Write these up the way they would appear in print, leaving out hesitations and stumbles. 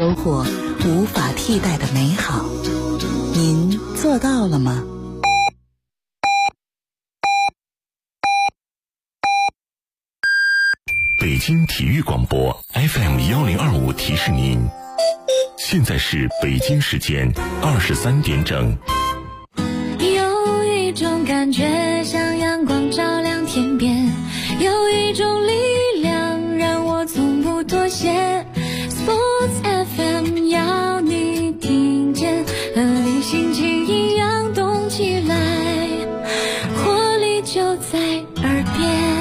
收获无法替代的美好。您做到了吗？ 北京体育广播 FM1025提示您，现在是北京时间23点整。 有一种感觉像阳光照亮天边，有一种力量让我从不妥协。 Sports FM 要你听见，和你心情一样动起来，活力就在耳边。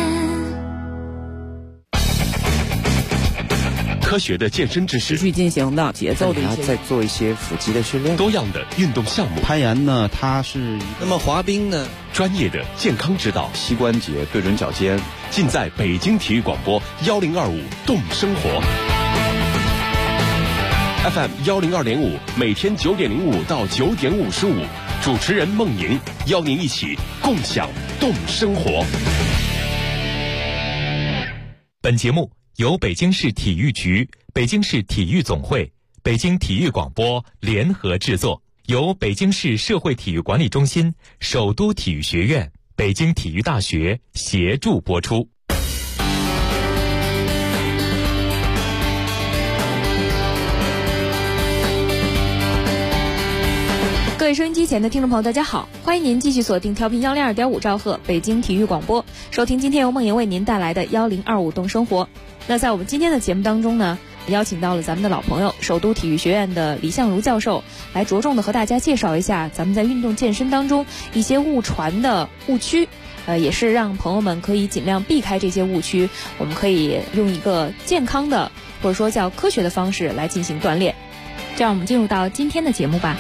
科学的健身知识， 持续进行的节奏的一些， 再做一些腹肌的训练， 多样的运动项目， 攀岩呢，它是那么滑冰呢， 专业的健康指导， 膝关节对准脚尖， 尽在北京体育广播1025动生活 FM102.5，每天9点05到9点55，主持人孟莹邀您一起共享动生活。 本节目由北京市体育局、北京市体育总会、北京体育广播联合制作，由北京市社会体育管理中心、首都体育学院、北京体育大学协助播出。 各位收音机前的听众朋友，大家好，欢迎您继续锁定调频102.5兆赫北京体育广播，收听今天由梦莹为您带来的1025动生活。那在我们今天的节目当中呢，邀请到了咱们的老朋友首都体育学院的李相如教授，来着重的和大家介绍一下咱们在运动健身当中一些误传的误区，也是让朋友们可以尽量避开这些误区，我们可以用一个健康的或者说叫科学的方式来进行锻炼。这样我们进入到今天的节目吧。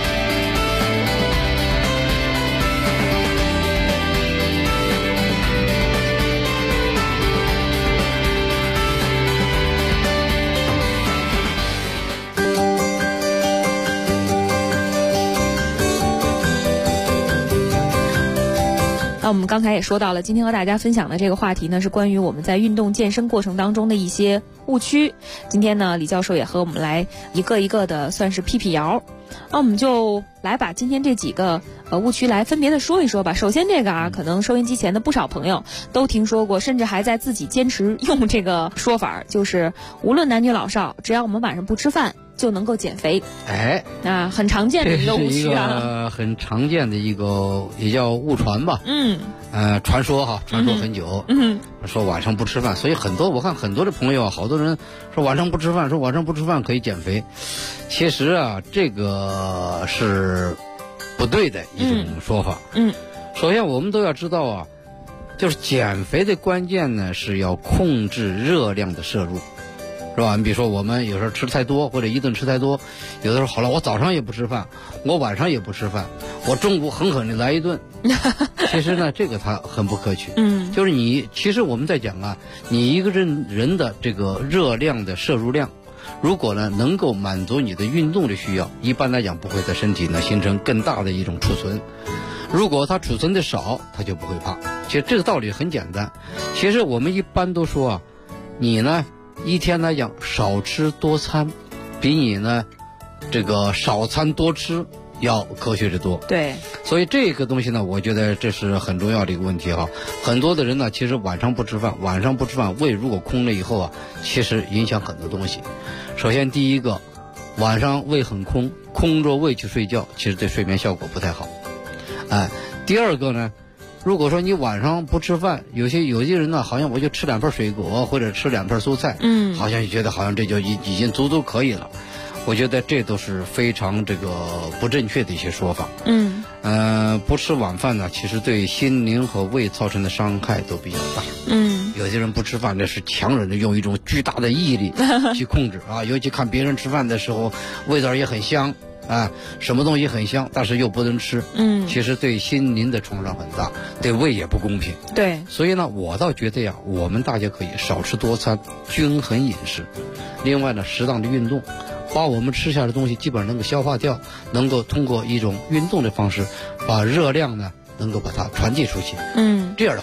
那我们刚才也说到了，今天和大家分享的这个话题呢，是关于我们在运动健身过程当中的一些误区。今天呢，李教授也和我们来一个一个的算是辟谣。那我们就来把今天这几个误区来分别的说一说吧。首先这个可能收音机前的不少朋友都听说过，甚至还在自己坚持用这个说法，就是无论男女老少，只要我们晚上不吃饭就能够减肥。 哎， 那很常见的一个误区啊， 很常见的一个也叫误传吧。传说很久。说晚上不吃饭，所以我看很多的朋友，好多人说晚上不吃饭可以减肥。其实啊，这个是不对的一种说法。首先我们都要知道啊，就是减肥的关键呢是要控制热量的摄入。是吧？你比如说我们有时候吃太多，或者一顿吃太多，有的时候好了，我早上也不吃饭，我晚上也不吃饭，我中午狠狠的来一顿。其实呢，这个它很不可取。就是其实我们在讲啊，你一个人的这个热量的摄入量，如果呢能够满足你的运动的需要，一般来讲不会在身体呢形成更大的一种储存。如果它储存的少，它就不会胖。其实这个道理很简单。其实我们一般都说啊，你呢一天来讲少吃多餐，比你呢这个少餐多吃要科学的多。 对， 所以这个东西呢，我觉得这是很重要的一个问题哈。很多的人呢，其实晚上不吃饭，胃如果空了以后啊，其实影响很多东西。首先第一个，晚上胃很空，空着胃去睡觉，其实对睡眠效果不太好。第二个呢，如果说你晚上不吃饭，有些人呢，好像我就吃2片水果或者吃2片蔬菜，好像就觉得好像这就已经足可以了。我觉得这都是非常这个不正确的一些说法。不吃晚饭呢，其实对心灵和胃造成的伤害都比较大。有些人不吃饭，那是强忍着用一种巨大的毅力去控制啊，尤其看别人吃饭的时候，味道也很香。什么东西很香，但是又不能吃，其实对心灵的创伤很大，对胃也不公平。 对， 所以呢，我倒觉得呀，我们大家可以少吃多餐，均衡饮食。另外呢，适当的运动，把我们吃下的东西基本上能够消化掉，能够通过一种运动的方式，把热量呢能够把它传递出去。这样的话，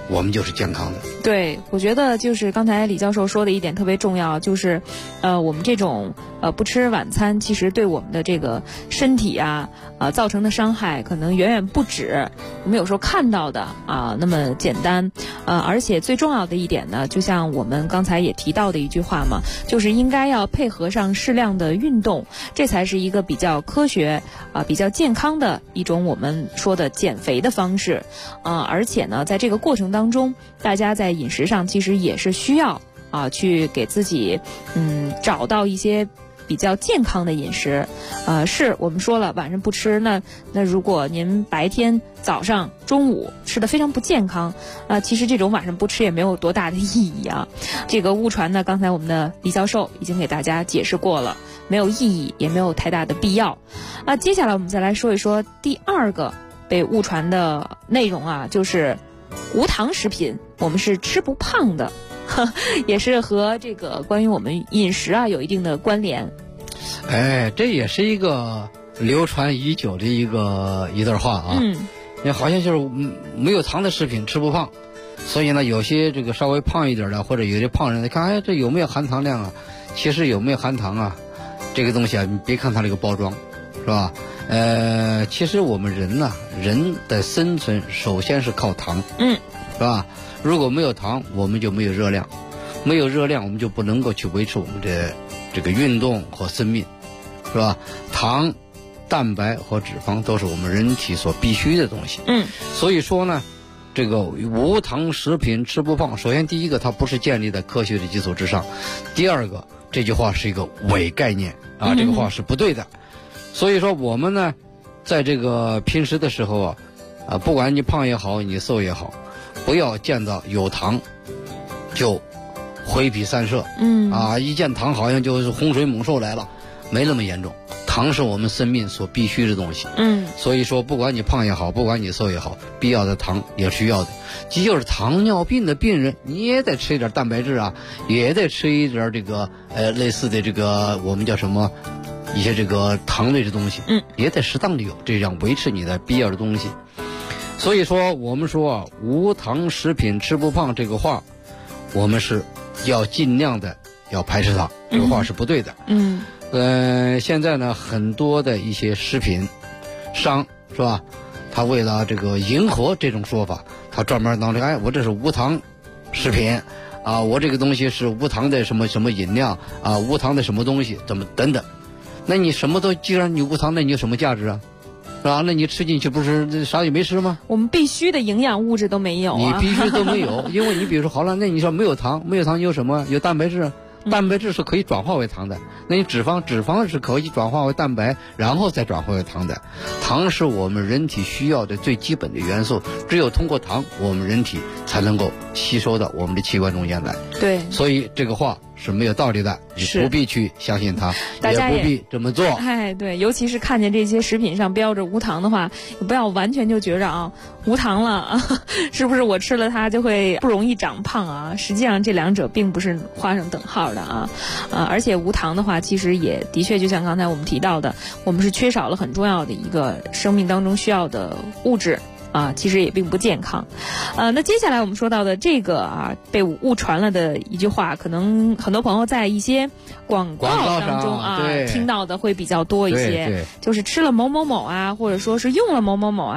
我们就是健康的。 对，我觉得就是刚才李教授说的一点特别重要，就是我们这种不吃晚餐，其实对我们的这个身体啊造成的伤害可能远远不止我们有时候看到的那么简单。而且最重要的一点呢，就像我们刚才也提到的一句话嘛，就是应该要配合上适量的运动，这才是一个比较科学比较健康的一种我们说的减肥的方式。而且呢，在这个过程当中，大家在饮食上其实也是需要去给自己找到一些比较健康的饮食。是我们说了晚上不吃，那如果您白天早上中午吃的非常不健康其实这种晚上不吃也没有多大的意义啊。这个误传呢，刚才我们的李教授已经给大家解释过了，没有意义也没有太大的必要。接下来我们再来说一说第二个被误传的内容就是无糖食品我们是吃不胖的，也是和这个关于我们饮食有一定的关联。 这也是一个流传已久的一段话好像就是没有糖的食品吃不胖，所以呢，有些这个稍微胖一点的，或者有些胖人，看这有没有含糖量啊？其实有没有含糖这个东西你别看它这个包装，是吧？其实我们人人的生存首先是靠糖，是吧？如果没有糖，我们就没有热量，没有热量，我们就不能够去维持我们的这个运动和生命，是吧？糖、蛋白和脂肪都是我们人体所必须的东西。所以说呢，这个无糖食品吃不胖，首先第一个，它不是建立在科学的基础之上；第二个，这句话是一个伪概念这个话是不对的。所以说我们呢，在这个平时的时候不管你胖也好，你瘦也好，不要见到有糖就回避散射，一见糖好像就是洪水猛兽来了，没那么严重。糖是我们生命所必须的东西，所以说不管你胖也好，不管你瘦也好，必要的糖也需要的。即就是糖尿病的病人，你也得吃一点蛋白质也得吃一点这个类似的这个我们叫什么一些这个糖类的东西，也得适当的有，这样维持你的必要的东西。所以说我们说无糖食品吃不胖这个话，我们是要尽量的要排斥它，这个话是不对的。现在呢，很多的一些食品商是吧，他为了这个迎合这种说法，他专门当成我这是无糖食品我这个东西是无糖的什么什么饮料无糖的什么东西怎么等等。那你什么都既然你无糖，那你有什么价值是吧？那你吃进去不是啥也没吃吗？ 我们必须的营养物质都没有你必须都没有。因为你比如说好了，那你说没有糖，没有糖有什么？有蛋白质，蛋白质是可以转化为糖的。那你脂肪是可以转化为蛋白，然后再转化为糖的。糖是我们人体需要的最基本的元素，只有通过糖，我们人体才能够吸收到我们的器官中间来。 对， 所以这个话是没有道理的，你不必去相信它，也不必这么做。 对，尤其是看见这些食品上标着无糖的话，不要完全就觉着无糖了是不是我吃了它就会不容易长胖实际上这两者并不是画上等号的而且无糖的话，其实也的确就像刚才我们提到的，我们是缺少了很重要的一个生命当中需要的物质其实也并不健康。那接下来我们说到的这个被误传了的一句话，可能很多朋友在一些广告当中听到的会比较多一些，就是吃了某某某或者说是用了某某某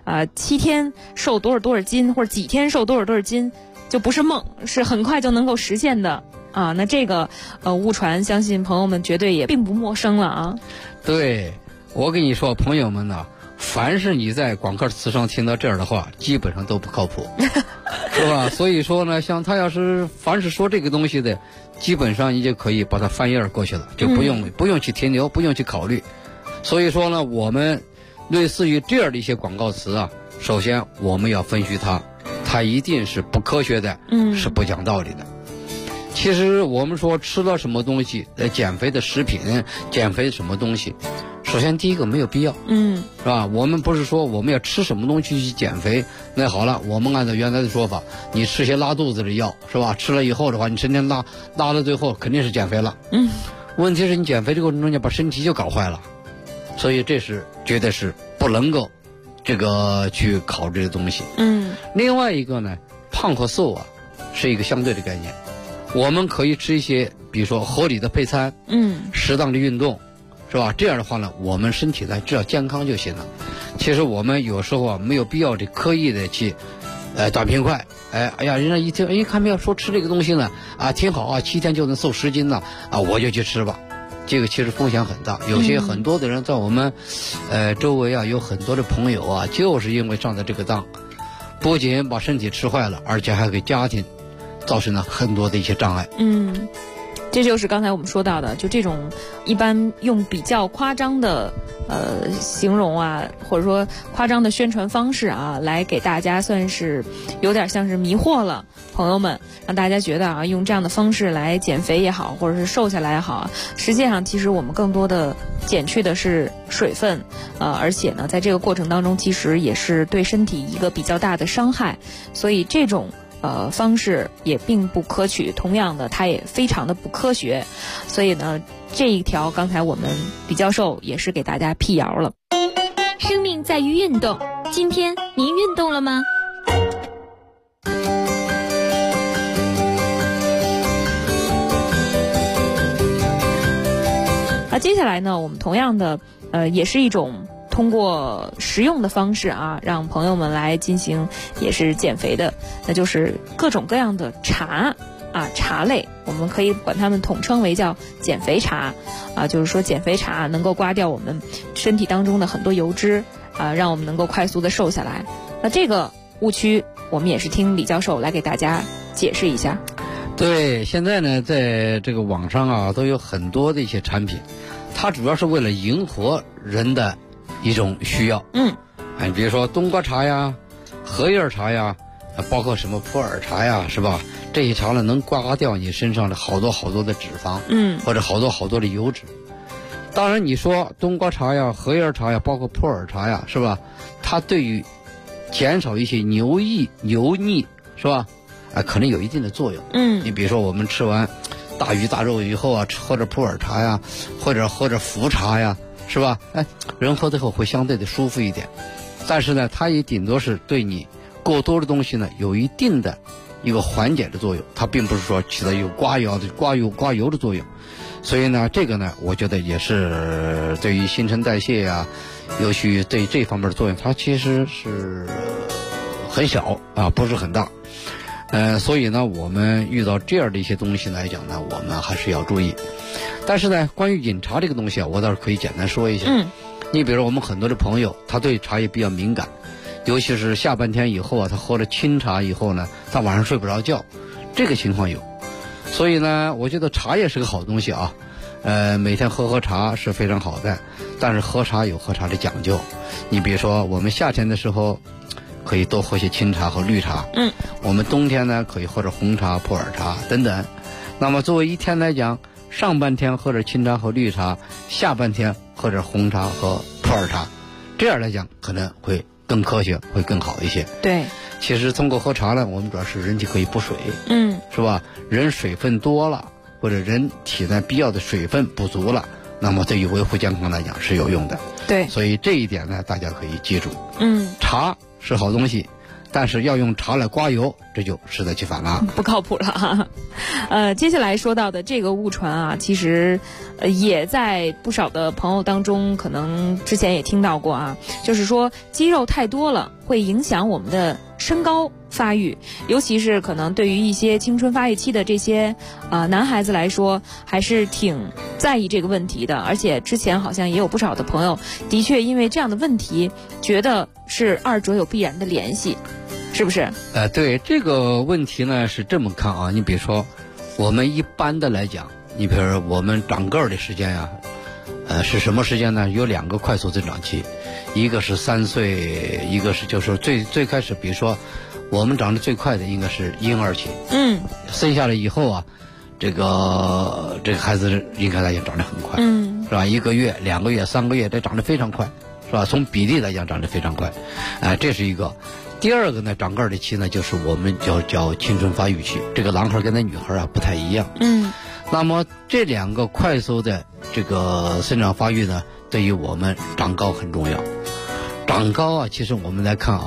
7天瘦多少斤，或者几天瘦多少斤，就不是梦，是很快就能够实现的那这个误传，相信朋友们绝对也并不陌生了对，我跟你说，朋友们凡是你在广告词上听到这样的话，基本上都不靠谱是吧？所以说呢，像他要是凡是说这个东西的，基本上你就可以把它翻页过去了，就不用去停留，不用去考虑。所以说呢，我们类似于这样的一些广告词首先我们要分析它一定是不科学的，是不讲道理的。其实我们说吃了什么东西减肥的食品，减肥什么东西，首先第一个没有必要，是吧？我们不是说我们要吃什么东西去减肥，那好了，我们按照原来的说法，你吃些拉肚子的药，是吧？吃了以后的话，你成天拉到最后肯定是减肥了，问题是你减肥这个过程中间把身体就搞坏了，所以这是绝对是不能够这个去考虑的东西。另外一个呢， 胖和瘦啊是一个相对的概念。我们可以吃一些比如说合理的配餐，适当的运动，是吧？这样的话呢，我们身体呢只要健康就行了。其实我们有时候啊没有必要的刻意的去短平快，哎呀，人家一听看没有说吃这个东西呢啊挺好啊，7天就能瘦10斤呢啊，我就去吃吧。这个其实风险很大，有些很多的人在我们周围啊有很多的朋友啊，就是因为上的这个当，不仅把身体吃坏了，而且还给家庭造成了很多的一些障碍。 这就是刚才我们说到的，就这种一般用比较夸张的形容啊，或者说夸张的宣传方式啊，来给大家算是有点像是迷惑了朋友们，让大家觉得啊，用这样的方式来减肥也好，或者是瘦下来也好，实际上其实我们更多的减去的是水分，而且呢，在这个过程当中，其实也是对身体一个比较大的伤害，所以这种方式也并不可取，同样的它也非常的不科学，所以呢这一条刚才我们李教授也是给大家辟谣了。 生命在于运动，今天您运动了吗？ 接下来呢，我们同样的也是一种通过食用的方式啊，让朋友们来进行也是减肥的，那就是各种各样的茶啊，茶类，我们可以管它们统称为叫减肥茶啊，就是说减肥茶能够刮掉我们身体当中的很多油脂啊，让我们能够快速的瘦下来。那这个误区我们也是听李教授来给大家解释一下。 对，现在呢在这个网上啊都有很多的一些产品，它主要是为了迎合人的一种需要。比如说冬瓜茶呀、荷叶茶呀，包括什么普洱茶呀，是吧？这些茶呢能刮掉你身上的好多好多的脂肪，或者好多好多的油脂。当然你说冬瓜茶呀、荷叶茶呀，包括普洱茶呀，是吧？它对于减少一些油腻，是吧？可能有一定的作用。你比如说我们吃完大鱼大肉以后啊，喝着普洱茶呀，或者喝着茯茶呀，是吧？人喝之后会相对的舒服一点，但是呢，它也顶多是对你过多的东西呢有一定的一个缓解的作用，它并不是说起到有刮油的作用。所以呢，这个呢，我觉得也是对于新陈代谢呀，尤其对这方面的作用，它其实是很小啊，不是很大。所以呢，我们遇到这样的一些东西来讲呢，我们还是要注意。但是呢，关于饮茶这个东西啊，我倒是可以简单说一下。你比如我们很多的朋友，他对茶叶比较敏感，尤其是下半天以后啊，他喝了清茶以后呢，他晚上睡不着觉，这个情况有。所以呢，我觉得茶叶是个好东西啊，每天喝茶是非常好的，但是喝茶有喝茶的讲究。你比如说我们夏天的时候可以多喝些清茶和绿茶，我们冬天呢可以喝着红茶、普洱茶等等。那么作为一天来讲，上半天喝着清茶和绿茶，下半天喝着红茶和普洱茶，这样来讲可能会更科学，会更好一些。 对， 其实通过喝茶呢，我们主要是人体可以补水，是吧？人水分多了，或者人体内必要的水分不足了，那么对于维护健康来讲是有用的。 对， 所以这一点呢，大家可以记住。茶是好东西，但是要用茶来刮油，这就适得其反了， 不靠谱了。接下来说到的这个误传啊，其实也在不少的朋友当中，可能之前也听到过啊，就是说肌肉太多了会影响我们的身高发育，尤其是可能对于一些青春发育期的这些男孩子来说，还是挺在意这个问题的。而且之前好像也有不少的朋友的确因为这样的问题觉得是二者有必然的联系，是不是？ 对，这个问题呢是这么看啊，你比如说我们一般的来讲，你比如说我们长个儿的时间呀，是什么时间呢？有2个快速增长期，一个是3岁，一个是就是最开始，比如说我们长得最快的应该是婴儿期，生下来以后啊，这个孩子应该来讲长得很快，是吧？1个月、2个月、3个月，这长得非常快，是吧？从比例来讲长得非常快，这是一个。第二个呢，长个儿的期呢，就是我们叫青春发育期，这个男孩跟那女孩啊不太一样。那么这2个快速的这个生长发育呢，对于我们长高很重要。长高啊，其实我们来看啊，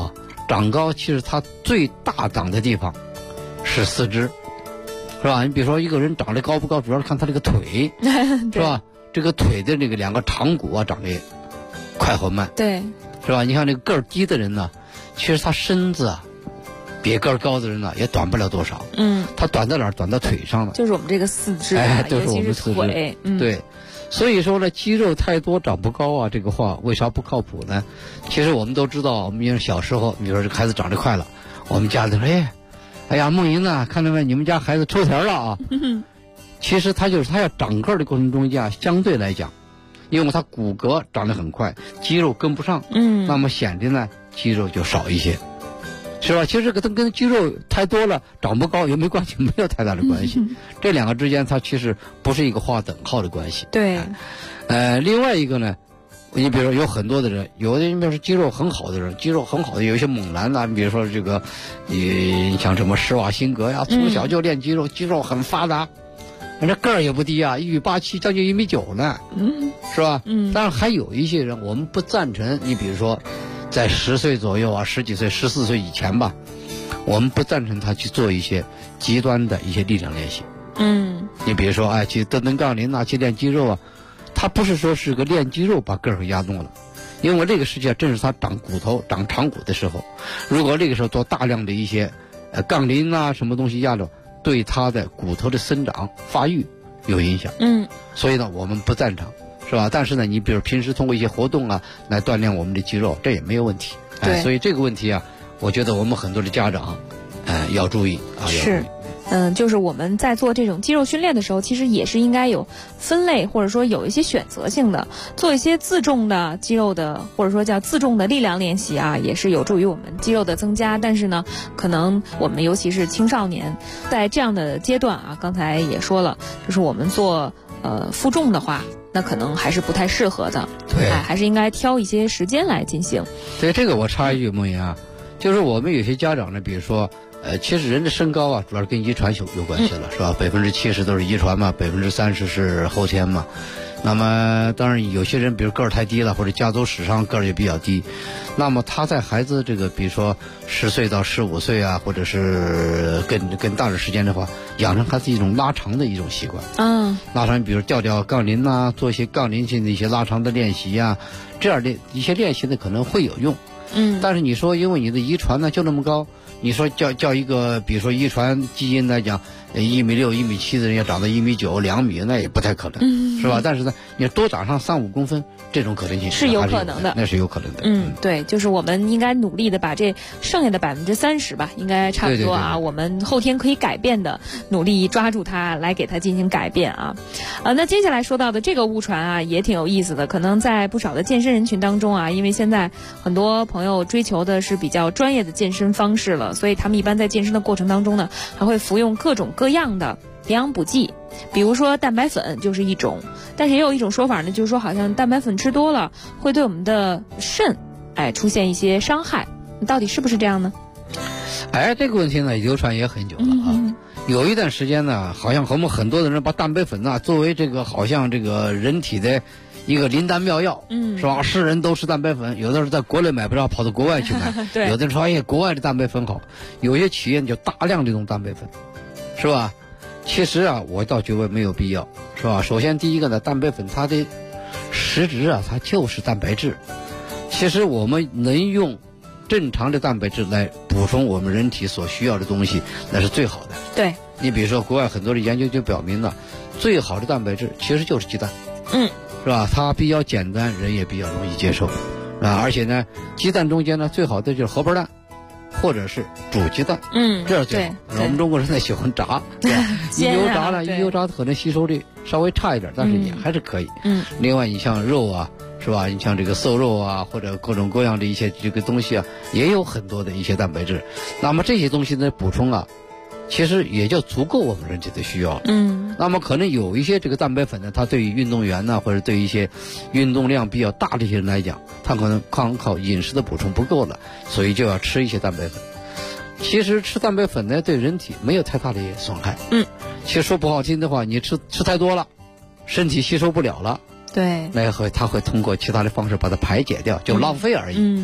长高其实它最大长的地方是四肢，是吧？你比如说一个人长得高不高，主要是看他这个腿，是吧？这个腿的这个两个长骨啊，长得快和慢， 对， 是吧？你看这个个儿低的人呢，其实他身子啊，比个儿高的人呢也短不了多少。他短在哪儿？短在腿上了。 就是我们这个四肢就是我们四肢。 腿。 对，所以说呢，肌肉太多长不高啊，这个话为啥不靠谱呢？其实我们都知道，我们因为小时候，比如说这个孩子长得快了，我们家里说，哎呀，梦莹呢，看到没？你们家孩子抽条了啊！其实他要长个儿的过程中间，相对来讲，因为他骨骼长得很快，肌肉跟不上，那么显得呢肌肉就少一些，是吧？其实这个跟肌肉太多了长不高也没关系，没有太大的关系。这两个之间它其实不是一个划等号的关系。 对， 另外一个呢，你比如说有很多的人，有的你比如说肌肉很好的人，肌肉很好的有一些猛男呐，你比如说这个，你像什么施瓦辛格呀，从小就练肌肉，肌肉很发达。人家个儿也不低啊，1.87米，将近1.9米呢，是吧？当然还有一些人，我们不赞成。你比如说，在10岁左右啊，10几岁、14岁以前吧，我们不赞成他去做一些极端的一些力量练习。你比如说，去蹬杠铃啊，去练肌肉啊，他不是说是个练肌肉把个儿给压动了，因为这个时间正是他长骨头、长长骨的时候。如果这个时候做大量的一些杠铃啊，什么东西压着，对他的骨头的生长发育有影响。所以呢我们不赞成，是吧？但是呢你比如平时通过一些活动啊来锻炼我们的肌肉，这也没有问题。所以这个问题啊，我觉得我们很多的家长要注意啊。 是，就是我们在做这种肌肉训练的时候，其实也是应该有分类，或者说有一些选择性的，做一些自重的肌肉的，或者说叫自重的力量练习啊，也是有助于我们肌肉的增加。但是呢，可能我们尤其是青少年，在这样的阶段啊，刚才也说了，就是我们做负重的话，那可能还是不太适合的。对，还是应该挑一些时间来进行。 对，这个我插一句，梦莹啊，就是我们有些家长呢，比如说。其实人的身高啊，主要是跟遗传有关系了，是吧？70%都是遗传嘛，30%是后天嘛。那么当然有些人，比如个儿太低了，或者家族史上个儿也比较低，那么他在孩子这个，比如说10岁到15岁啊，或者是更大的时间的话，养成孩子一种拉长的一种习惯。拉长，比如吊杠铃啊，做一些杠铃性的一些拉长的练习啊，这样的一些练习呢可能会有用。但是你说因为你的遗传呢就那么高。你说叫一个，比如说遗传基因来讲，1.6米、1.7米的人要长到1.9米、2米，那也不太可能，是吧？但是呢，你多长上3-5公分，这种可能性是有可能的， 那是有可能的。 对，就是我们应该努力的把这剩下的30%吧，应该差不多啊，我们后天可以改变的，努力抓住它来给它进行改变啊。那接下来说到的这个误传啊，也挺有意思的，可能在不少的健身人群当中啊，因为现在很多朋友追求的是比较专业的健身方式了。所以他们一般在健身的过程当中呢，还会服用各种各样的营养补剂，比如说蛋白粉就是一种，但是也有一种说法呢，就是说好像蛋白粉吃多了会对我们的肾出现一些伤害，到底是不是这样呢？ 这个问题呢流传也很久了啊。有一段时间呢，好像我们很多的人把蛋白粉呢作为这个好像这个人体的一个灵丹妙药，是吧？是人都吃蛋白粉，有的是在国内买不着，跑到国外去买。 对， 有的人说国外的蛋白粉好，有些企业就大量这种蛋白粉，是吧？其实啊，我倒觉得没有必要，是吧？首先第一个呢，蛋白粉它的实质啊，它就是蛋白质。其实我们能用正常的蛋白质来补充我们人体所需要的东西，那是最好的。 对， 你比如说国外很多的研究就表明了，最好的蛋白质其实就是鸡蛋。是吧？它比较简单，人也比较容易接受，而且呢，鸡蛋中间呢最好的就是荷包蛋，或者是煮鸡蛋，这是最好。我们中国人呢喜欢炸，一油炸了，一油炸可能吸收率稍微差一点，但是也还是可以。另外你像肉啊，是吧？你像这个瘦肉啊，或者各种各样的一些这个东西啊，也有很多的一些蛋白质。那么这些东西的补充啊，其实也就足够我们人体的需要了。那么可能有一些这个蛋白粉呢，它对于运动员呢，或者对于一些运动量比较大的一些人来讲，他可能光靠饮食的补充不够了，所以就要吃一些蛋白粉。其实吃蛋白粉呢，对人体没有太大的损害。其实说不好听的话，你吃太多了，身体吸收不了了。 对， 那它会通过其他的方式把它排解掉，就浪费而已。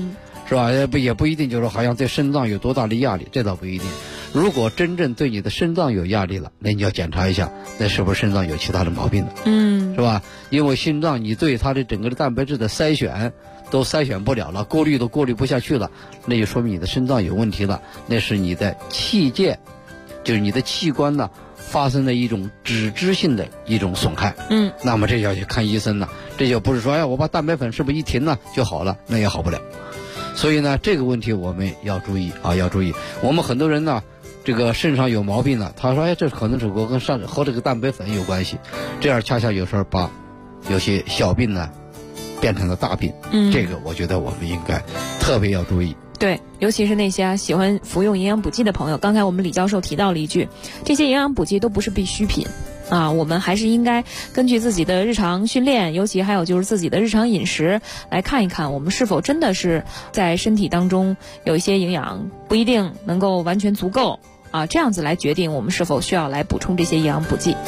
是吧？也不一定就是好像对肾脏有多大的压力，这倒不一定。如果真正对你的肾脏有压力了，那你要检查一下，那是不是肾脏有其他的毛病的？是吧？因为心脏你对它的整个的蛋白质的筛选都筛选不了了，过滤都过滤不下去了，那就说明你的肾脏有问题了，那是你的器件，就是你的器官呢发生了一种脂质性的一种损害。那么这就要去看医生了，这就不是说我把蛋白粉是不是一停了就好了，那也好不了。所以呢，这个问题我们要注意啊，要注意。我们很多人呢，这个肾上有毛病了，他说这可能是我跟和这个蛋白粉有关系，这样恰恰有时候把有些小病呢变成了大病。这个我觉得我们应该特别要注意。 对，尤其是那些喜欢服用营养补剂的朋友，刚才我们李教授提到了一句，这些营养补剂都不是必需品啊，我们还是应该根据自己的日常训练，尤其还有就是自己的日常饮食来看一看，我们是否真的是在身体当中有一些营养不一定能够完全足够啊，这样子来决定我们是否需要来补充这些营养补剂。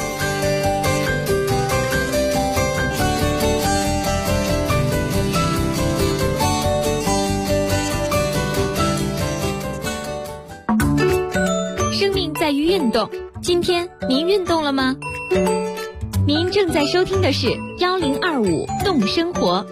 生命在于运动，今天您运动了吗？您正在收听的是1025动生活。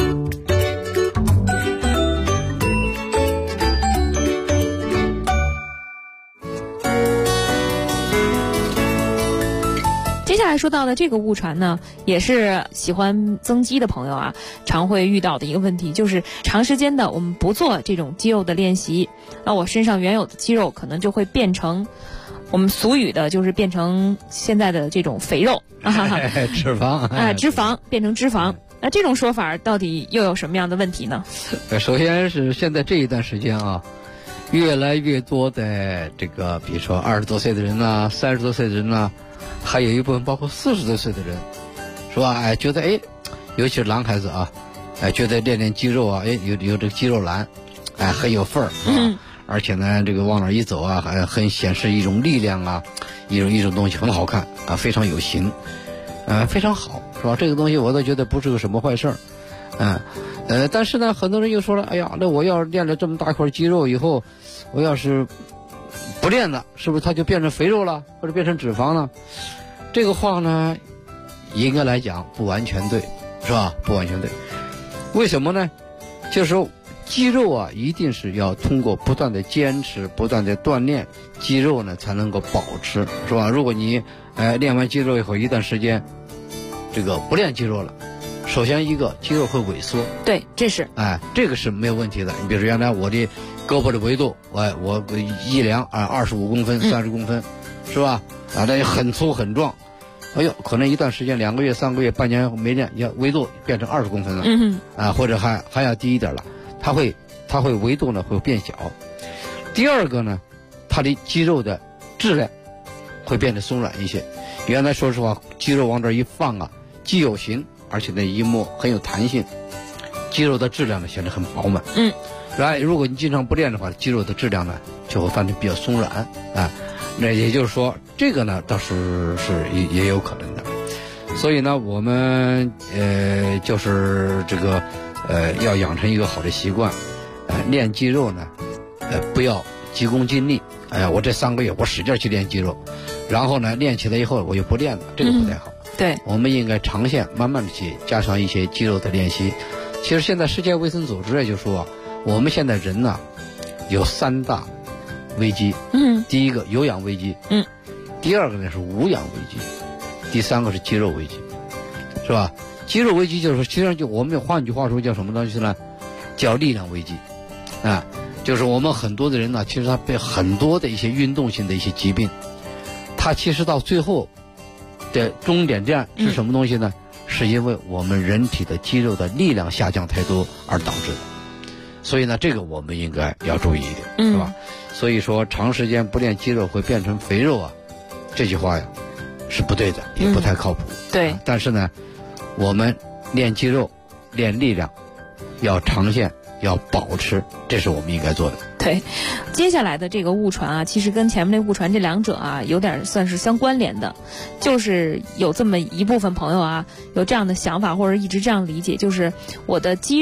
接下来说到的这个误传呢，也是喜欢增肌的朋友啊常会遇到的一个问题，就是长时间的我们不做这种肌肉的练习，那我身上原有的肌肉可能就会变成我们俗语的就是变成现在的这种肥肉脂肪脂肪变成脂肪。那这种说法到底又有什么样的问题呢？ 首先是现在这一段时间啊，越来越多的这个比如说20多岁的人啊，30多岁的人啊，还有一部分包括40多岁的人，是吧？觉得尤其是男孩子啊，觉得练练肌肉啊，有这个肌肉男，很有份儿啊。而且呢，这个往哪一走啊，还很显示一种力量啊，一种东西很好看啊，非常有型，非常好，是吧？这个东西我倒觉得不是个什么坏事儿，但是呢，很多人又说了，那我要练了这么大块肌肉以后，我要是不练了，是不是它就变成肥肉了，或者变成脂肪了？这个话呢，应该来讲不完全对，是吧？不完全对。为什么呢？就是说肌肉啊，一定是要通过不断的坚持、不断的锻炼，肌肉呢才能够保持，是吧？如果你练完肌肉以后一段时间，这个不练肌肉了，首先一个肌肉会萎缩， 对，这是这个是没有问题的。你比如说原来我的胳膊的维度，我一量25公分、30公分，是吧？那很粗很壮，可能一段时间2个月、3个月、半年没练，维度变成20公分了，或者还要低一点了。它会维度呢会变小。第二个呢，它的肌肉的质量会变得松软一些。原来说实话，肌肉往这一放啊，既有型，而且呢一摸很有弹性，肌肉的质量呢显得很饱满。如果你经常不练的话，肌肉的质量呢就会变得比较松软那也就是说，这个呢倒是也有可能的。所以呢，我们就是这个。要养成一个好的习惯，练肌肉呢，不要急功近利。我这3个月我使劲去练肌肉，然后呢练起来以后我又不练了，这个不太好。 对， 我们应该长线慢慢的去加上一些肌肉的练习。其实现在世界卫生组织也就说，我们现在人呢有3大危机。第一个有氧危机。第二个呢是无氧危机，第3个是肌肉危机，是吧？肌肉危机就是说，其实我们换句话说叫什么东西呢？叫力量危机，就是我们很多的人呢，其实他被很多的一些运动性的一些疾病，他其实到最后的终点站是什么东西呢？是因为我们人体的肌肉的力量下降太多而导致的。所以呢，这个我们应该要注意一点，是吧？所以说，长时间不练肌肉会变成肥肉啊，这句话呀是不对的，也不太靠谱。 对， 但是呢，我们练肌肉、练力量，要长线，要保持，这是我们应该做的。 对，接下来的这个误传啊，其实跟前面那误传这两者啊，有点算是相关联的，就是有这么一部分朋友啊，有这样的想法或者一直这样理解，就是我的肌肉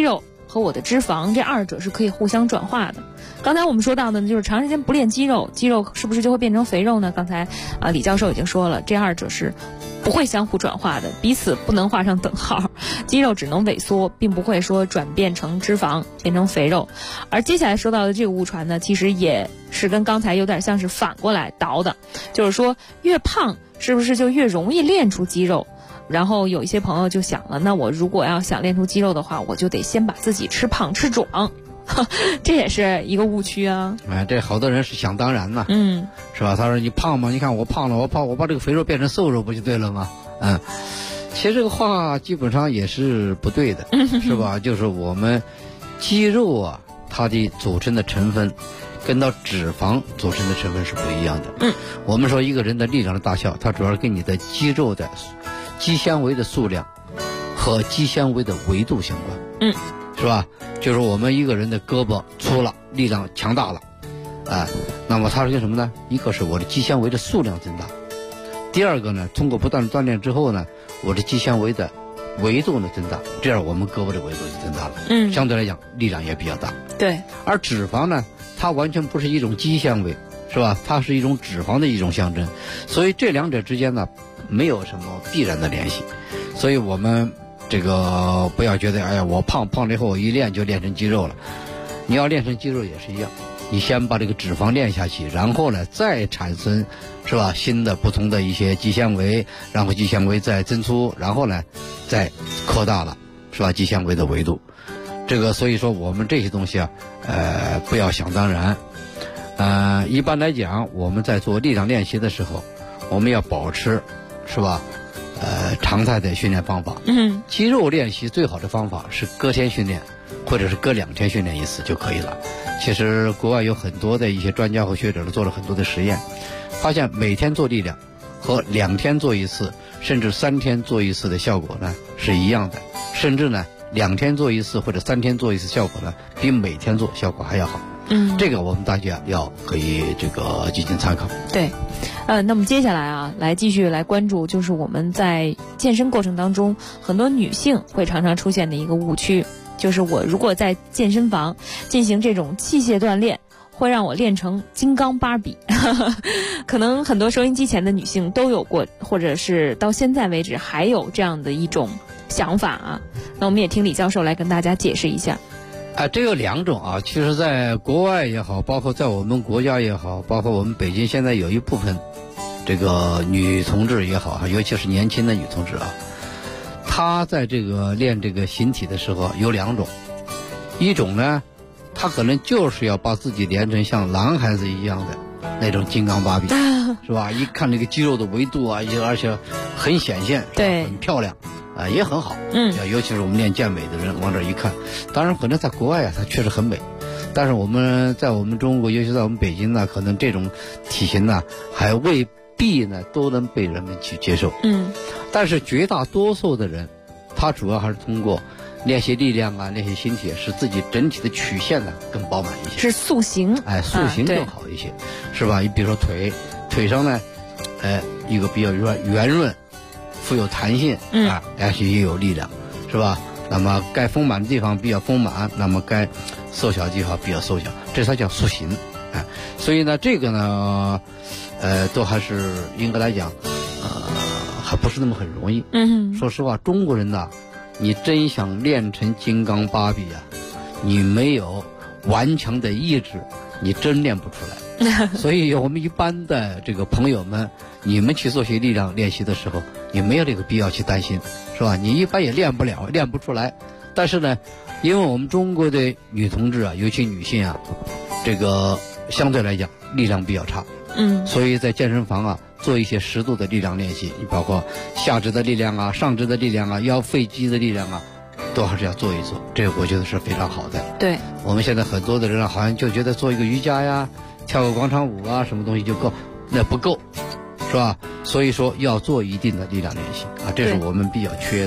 和我的脂肪这二者是可以互相转化的。刚才我们说到的呢，就是长时间不练肌肉，肌肉是不是就会变成肥肉呢？刚才李教授已经说了，这二者是不会相互转化的，彼此不能画上等号。肌肉只能萎缩，并不会说转变成脂肪变成肥肉。而接下来说到的这个误传呢，其实也是跟刚才有点像是反过来倒的，就是说越胖是不是就越容易练出肌肉？然后有一些朋友就想了，那我如果要想练出肌肉的话，我就得先把自己吃胖吃壮。这也是一个误区啊！ 这好多人是想当然呐，是吧？他说你胖吗？你看我胖了，我把这个肥肉变成瘦肉不就对了吗？其实这个话基本上也是不对的，是吧？就是我们肌肉啊，它的组成的成分跟到脂肪组成的成分是不一样的。我们说一个人的力量的大小，它主要跟你的肌肉的肌纤维的数量和肌纤维的维度相关。是吧？就是我们一个人的胳膊粗了，力量强大了，那么它是个什么呢？一个是我的肌纤维的数量增大，第二个呢，通过不断的锻炼之后呢，我的肌纤维的维度呢增大，这样我们胳膊的维度就增大了。相对来讲力量也比较大。 对。而脂肪呢，它完全不是一种肌纤维，是吧？它是一种脂肪的一种象征，所以这两者之间呢，没有什么必然的联系。所以我们这个不要觉得，哎呀，我胖了以后我一练就练成肌肉了。你要练成肌肉也是一样，你先把这个脂肪练下去，然后呢再产生，是吧？新的不同的一些肌纤维，然后肌纤维再增粗，然后呢再扩大了，是吧？肌纤维的维度。这个所以说我们这些东西啊，不要想当然。一般来讲，我们在做力量练习的时候，我们要保持，是吧？常态的训练方法。肌肉练习最好的方法是隔天训练，或者是隔2天训练一次就可以了。其实国外有很多的一些专家和学者做了很多的实验，发现每天做力量和2天做一次，甚至3天做一次的效果呢是一样的，甚至呢2天做一次或者3天做一次效果呢比每天做效果还要好。这个我们大家可以这个进行参考。 对。那么接下来啊，来继续来关注，就是我们在健身过程当中，很多女性会常常出现的一个误区，就是我如果在健身房进行这种器械锻炼，会让我练成金刚芭比。可能很多收音机前的女性都有过，或者是到现在为止还有这样的一种想法啊。那我们也听李教授来跟大家解释一下。 这有2种啊，其实在国外也好，包括在我们国家也好，包括我们北京现在有一部分这个女同志也好，尤其是年轻的女同志啊，她在这个练这个形体的时候有2种，一种呢，她可能就是要把自己练成像男孩子一样的那种金刚芭比，是吧？一看这个肌肉的维度啊，而且很显现， 对， 很漂亮。也很好，尤其是我们练健美的人往这一看，当然可能在国外啊，它确实很美，但是在我们中国，尤其在我们北京呢，可能这种体型呢，还未必呢都能被人们去接受。但是绝大多数的人，他主要还是通过练习力量啊，练习形体，使自己整体的曲线呢更饱满一些， 是塑形， 塑形更好一些，是吧？你比如说腿上呢，一个比较圆润。富有弹性而且也有力量，是吧？那么该丰满的地方比较丰满，那么该瘦小的地方比较瘦小，这才叫塑形。所以呢，这个呢，都还是应该来讲，还不是那么很容易。说实话，中国人呐，你真想练成金刚芭比啊，你没有顽强的意志，你真练不出来。所以我们一般的这个朋友们，你们去做些力量练习的时候，你没有这个必要去担心，是吧？你一般也练不出来。但是呢，因为我们中国的女同志啊，尤其女性啊，这个相对来讲力量比较差，所以在健身房啊做一些适度的力量练习，你包括下肢的力量啊、上肢的力量啊、腰肺肌的力量啊，都还是要做一做。这个我觉得是非常好的。 对，我们现在很多的人好像就觉得做一个瑜伽呀、跳个广场舞啊，什么东西就够，那不够，是吧？所以说要做一定的力量练习啊，这是我们比较缺的。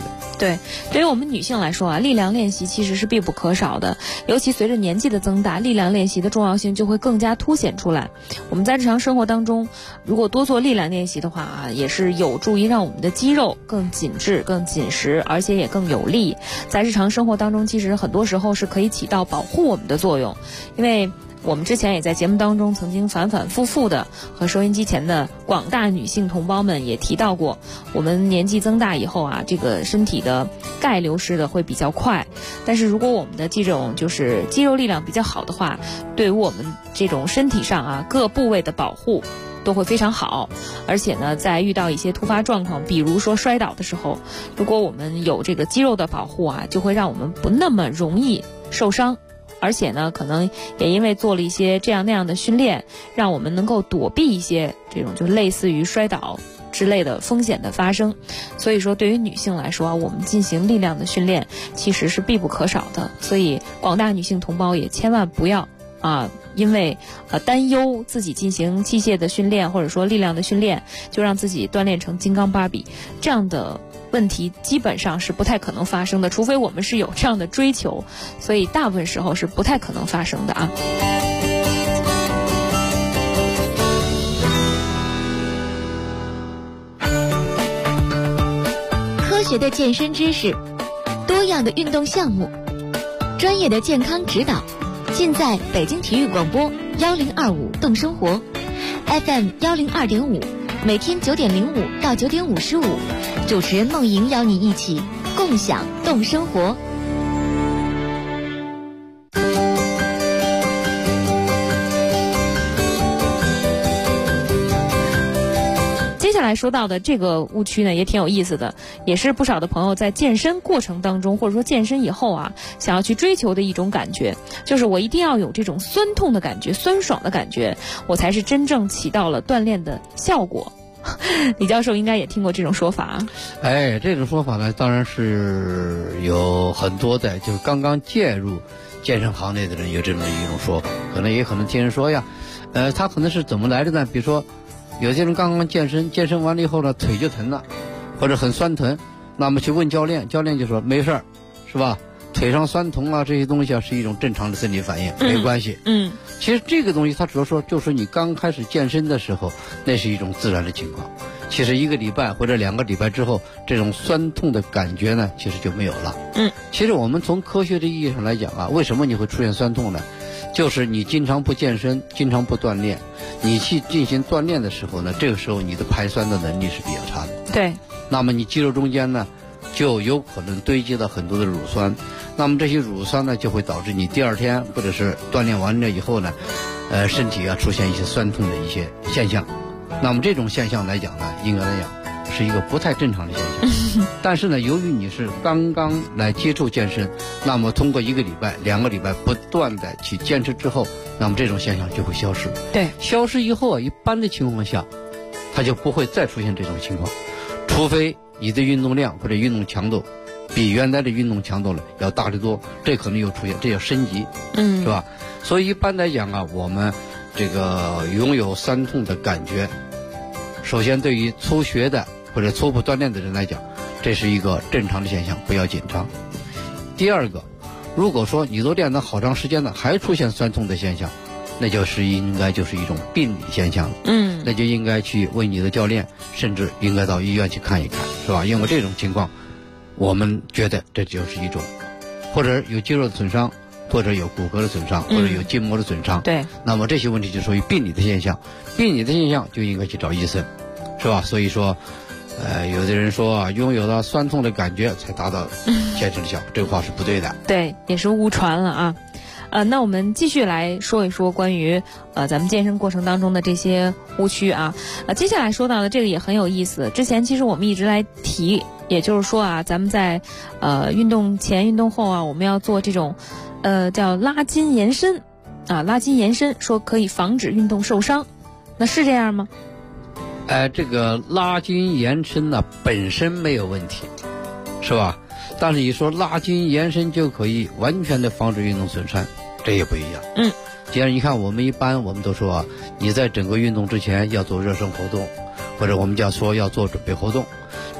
对，对于我们女性来说啊，力量练习其实是必不可少的，尤其随着年纪的增大，力量练习的重要性就会更加凸显出来。我们在日常生活当中，如果多做力量练习的话啊，也是有助于让我们的肌肉更紧致、更紧实，而且也更有力。在日常生活当中，其实很多时候是可以起到保护我们的作用，因为我们之前也在节目当中曾经反反复复的和收音机前的广大女性同胞们也提到过，我们年纪增大以后啊，这个身体的钙流失的会比较快，但是如果我们的这种就是肌肉力量比较好的话，对于我们这种身体上啊各部位的保护都会非常好。而且呢，在遇到一些突发状况，比如说摔倒的时候，如果我们有这个肌肉的保护啊，就会让我们不那么容易受伤。而且呢，可能也因为做了一些这样那样的训练，让我们能够躲避一些这种就类似于摔倒之类的风险的发生。所以说对于女性来说，我们进行力量的训练其实是必不可少的。所以广大女性同胞也千万不要因为担忧自己进行器械的训练或者说力量的训练，就让自己锻炼成金刚芭比，这样的问题基本上是不太可能发生的，除非我们是有这样的追求，所以大部分时候是不太可能发生的啊。 科学的健身知识，多样的运动项目，专业的健康指导，尽在北京体育广播1025动生活 FM 102.5，每天9点05到9点55，主持人梦莹邀你一起共享动生活。 接下来说到的这个误区呢，也挺有意思的，也是不少的朋友在健身过程当中，或者说健身以后啊，想要去追求的一种感觉，就是我一定要有这种酸痛的感觉、酸爽的感觉，我才是真正起到了锻炼的效果。李教授应该也听过这种说法啊。 这种说法呢，当然是有很多的，就是刚刚介入健身行内的人有这么一种说法，可能也可能听人说呀，他可能是怎么来的呢？比如说有些人刚刚健身完了以后呢，腿就疼了，或者很酸疼，那么去问教练，教练就说没事儿，是吧？腿上酸痛啊，这些东西啊是一种正常的生理反应，没关系。其实这个东西它主要说就是你刚开始健身的时候，那是一种自然的情况。其实1个礼拜或者2个礼拜之后，这种酸痛的感觉呢，其实就没有了。其实我们从科学的意义上来讲啊，为什么你会出现酸痛呢？就是你经常不健身，经常不锻炼，你去进行锻炼的时候呢，这个时候你的排酸的能力是比较差的。 对。 那么你肌肉中间呢，就有可能堆积了很多的乳酸，那么这些乳酸呢，就会导致你第2天或者是锻炼完了以后呢，身体啊出现一些酸痛的一些现象。那么这种现象来讲呢，应该来讲是一个不太正常的现象。但是呢，由于你是刚刚来接触健身，那么通过1个礼拜、2个礼拜不断的去坚持之后，那么这种现象就会消失。 对， 消失以后啊，一般的情况下，它就不会再出现这种情况，除非你的运动量或者运动强度比原来的运动强度了要大得多，这可能又出现，这叫升级，是吧？所以一般来讲啊，我们这个拥有酸痛的感觉，首先对于初学的或者初步锻炼的人来讲，这是一个正常的现象，不要紧张。第二个，如果说你都练了好长时间了，还出现酸痛的现象，那就是应该就是一种病理现象了。那就应该去问你的教练，甚至应该到医院去看一看，是吧？因为这种情况，我们觉得这就是一种，或者有肌肉的损伤，或者有骨骼的损伤，或者有筋膜的损伤。 对。 那么这些问题就属于病理的现象，病理的现象就应该去找医生，是吧？所以说，有的人说啊，拥有了酸痛的感觉才达到健身的效果，这个话是不对的。 对，也是误传了啊。那我们继续来说一说关于咱们健身过程当中的这些误区啊。接下来说到的这个也很有意思。之前其实我们一直来提，也就是说啊，咱们在运动前、运动后啊，我们要做这种叫拉筋延伸啊，拉筋延伸说可以防止运动受伤，那是这样吗？ 这个拉筋延伸呢本身没有问题，是吧？但是你说拉筋延伸就可以完全的防止运动损伤，这也不一样。既然你看我们都说啊，你在整个运动之前要做热身活动，或者我们叫说要做准备活动。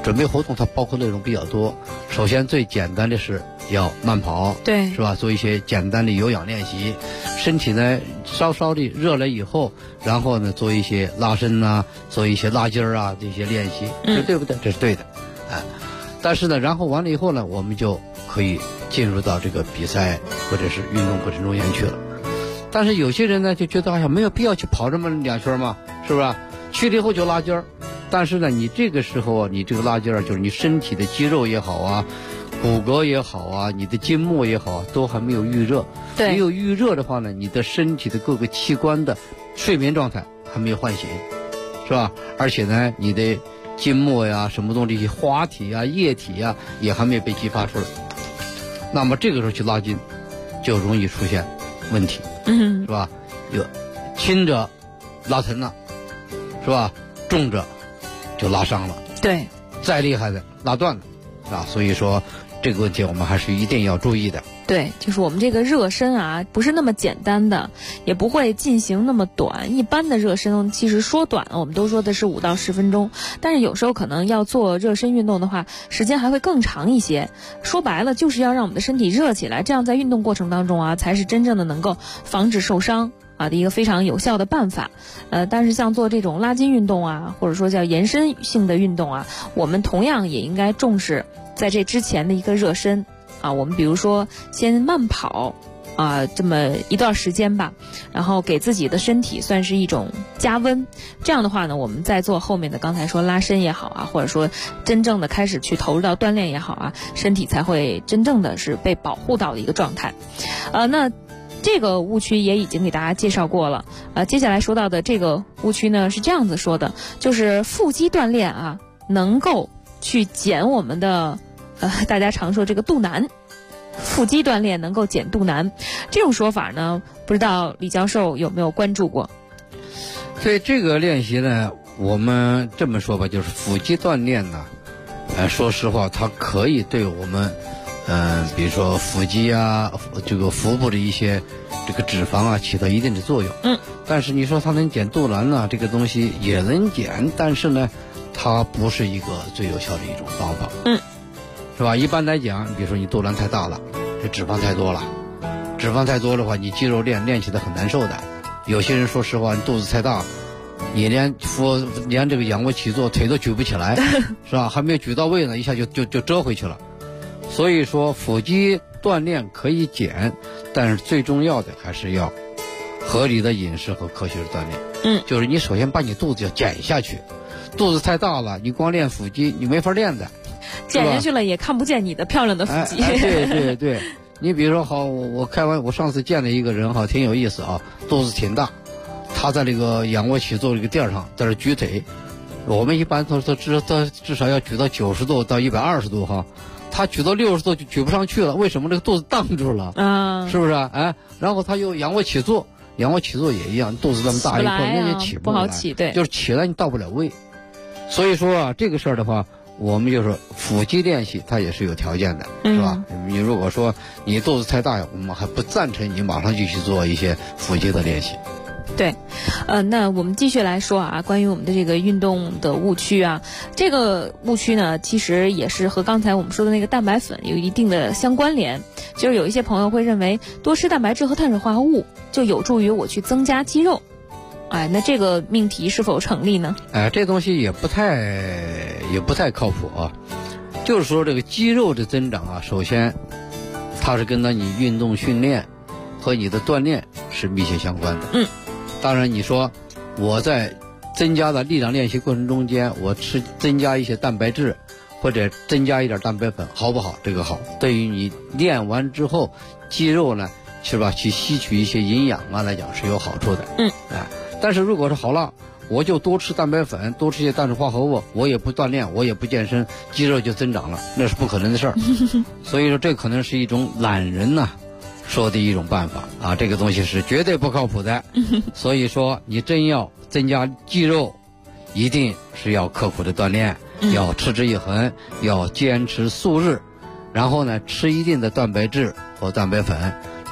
准备活动它包括内容比较多。首先最简单的是要慢跑， 对， 是吧？做一些简单的有氧练习，身体呢稍稍的热了以后，然后呢做一些拉伸啊，做一些拉筋儿啊这些练习，这对不对？这是对的，但是呢，然后完了以后呢，我们就可以进入到这个比赛或者是运动过程中间去了。但是有些人呢就觉得哎呀没有必要去跑这么2圈嘛，是不是？去了以后就拉筋儿，但是呢，你这个时候你这个拉筋儿就是你身体的肌肉也好啊，骨骼也好啊，你的筋膜也好啊，都还没有预热。 对， 没有预热的话呢，你的身体的各个器官的睡眠状态还没有唤醒，是吧？而且呢，你的筋膜呀、什么东西、滑体呀、液体呀，也还没有被激发出来。那么这个时候去拉筋，就容易出现问题，是吧？有轻者拉疼了，是吧？重者就拉伤了， 对， 再厉害的拉断了，啊，所以说这个问题我们还是一定要注意的。 对，就是我们这个热身啊，不是那么简单的，也不会进行那么短。一般的热身其实说短，我们都说的是5到10分钟，但是有时候可能要做热身运动的话，时间还会更长一些。说白了，就是要让我们的身体热起来，这样在运动过程当中啊，才是真正的能够防止受伤的一个非常有效的办法。但是像做这种拉筋运动啊，或者说叫延伸性的运动啊，我们同样也应该重视在这之前的一个热身。我们比如说先慢跑这么一段时间吧，然后给自己的身体算是一种加温。这样的话呢，我们再做后面的刚才说拉伸也好啊，或者说真正的开始去投入到锻炼也好啊，身体才会真正的是被保护到的一个状态。那这个误区也已经给大家介绍过了。接下来说到的这个误区呢是这样子说的，就是腹肌锻炼啊，能够去减我们的大家常说这个肚腩，腹肌锻炼能够减肚腩，这种说法呢，不知道李教授有没有关注过？ 对这个练习呢，我们这么说吧，就是腹肌锻炼呢，说实话，它可以对我们，比如说腹肌啊，这个腹部的一些这个脂肪啊，起到一定的作用。但是你说它能减肚腩呢，这个东西也能减，但是呢，它不是一个最有效的一种方法。是吧？一般来讲，比如说你肚腩太大了，这脂肪太多了，脂肪太多的话，你肌肉练起来很难受的。有些人说实话，你肚子太大，你连这个仰卧起坐腿都举不起来，是吧？还没有举到位呢，一下就折回去了。所以说，腹肌锻炼可以减，但是最重要的还是要合理的饮食和科学的锻炼。就是你首先把你肚子要减下去，肚子太大了，你光练腹肌你没法练的。 减下去了也看不见你的漂亮的腹肌。 对，你比如说好，我上次见了一个人挺有意思啊，肚子挺大，他在这个仰卧起坐这个垫上在这举腿，我们一般都至少要举到90度到120度哈，他举到60度就举不上去了，为什么？这个肚子挡住了，是不是？然后他又仰卧起坐也一样，肚子这么大一块，你也起不来， 不好起，对， 就是起来你到不了位。所以说啊，这个事儿的话，我们就是腹肌练习，它也是有条件的，是吧？你如果说你肚子太大，我们还不赞成你马上就去做一些腹肌的练习。 对，那我们继续来说啊，关于我们的这个运动的误区啊，这个误区呢，其实也是和刚才我们说的那个蛋白粉有一定的相关联。就是有一些朋友会认为多吃蛋白质和碳水化合物就有助于我去增加肌肉。那这个命题是否成立呢？ 这东西也不太靠谱啊。就是说这个肌肉的增长啊，首先它是跟你运动训练和你的锻炼是密切相关的。当然你说我在增加的力量练习过程中间，我增加一些蛋白质或者增加一点蛋白粉，好不好？这个好，对于你练完之后肌肉呢，是吧，去吸取一些营养啊来讲是有好处的。但是如果是好了，我就多吃蛋白粉，多吃一些碳水化合物，我也不锻炼，我也不健身，肌肉就增长了，那是不可能的事儿。所以说这可能是一种懒人说的一种办法啊，这个东西是绝对不靠谱的。所以说你真要增加肌肉，一定是要刻苦的锻炼，要持之以恒，要坚持素日，然后呢吃一定的蛋白质或蛋白粉，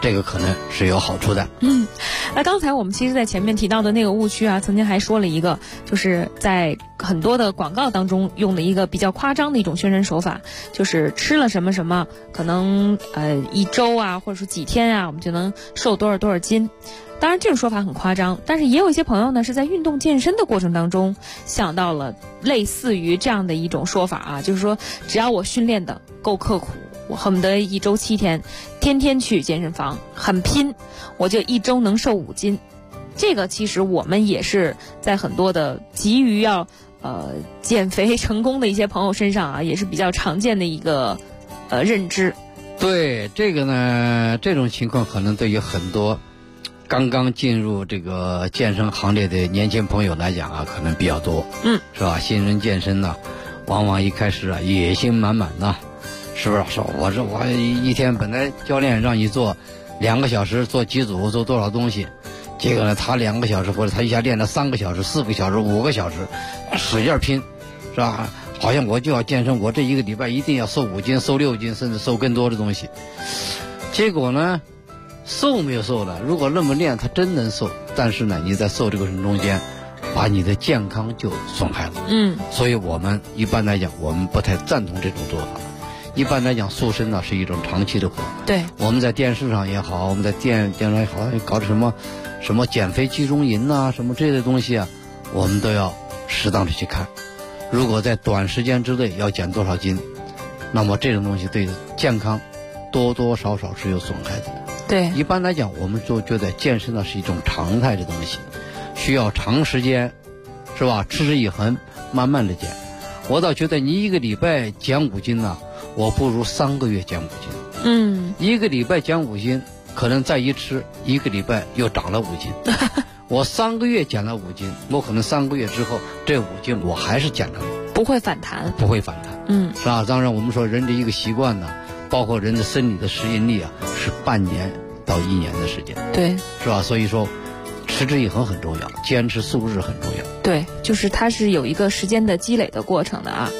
这个可能是有好处的。 那刚才我们其实在前面提到的那个误区啊，曾经还说了一个，就是在很多的广告当中用的一个比较夸张的一种宣传手法，就是吃了什么什么，可能1周啊，或者说几天啊，我们就能瘦多少多少斤。当然这种说法很夸张，但是也有一些朋友呢是在运动健身的过程当中想到了类似于这样的一种说法啊，就是说只要我训练的够刻苦，我恨不得1周7天，天天去健身房，很拼，我就1周能瘦5斤。这个其实我们也是在很多的急于要减肥成功的一些朋友身上啊，也是比较常见的一个认知。 对这个呢，这种情况可能对于很多刚刚进入这个健身行列的年轻朋友来讲啊，可能比较多。是吧？新人健身呢，往往一开始啊野心满满呐，是不是？说我一天本来教练让你做2个小时，做几组，做多少东西，结果呢他2个小时或者他一下练了3个小时、4个小时、5个小时，使劲拼，是吧？好像我就要健身，我这1个礼拜一定要瘦5斤、瘦6斤，甚至瘦更多的东西。结果呢，瘦没有瘦的，如果那么练他真能瘦，但是呢你在瘦这个过程中间把你的健康就损害了。所以我们一般来讲我们不太赞同这种做法。一般来讲塑身呢是一种长期的活。 对， 我们在电视上也好，我们在电视上也好，搞的什么减肥集中营啊，什么这类东西啊，我们都要适当的去看。如果在短时间之内要减多少斤，那么这种东西对健康多多少少是有损害的。 对， 一般来讲我们就觉得健身呢是一种常态的东西，需要长时间，是吧？持之以恒，慢慢的减。我倒觉得你1个礼拜减5斤呢，我不如3个月减5斤。1个礼拜减5斤，可能再一吃1个礼拜又长了5斤。我3个月减了5斤，我可能3个月之后这5斤我还是减了， 不会反弹， 不会反弹。是吧？当然我们说人的一个习惯呢，包括人的生理的适应力啊，是半年到1年的时间。对，是吧？所以说持之以恒很重要，坚持素日很重要。 对，就是它是有一个时间的积累的过程的啊。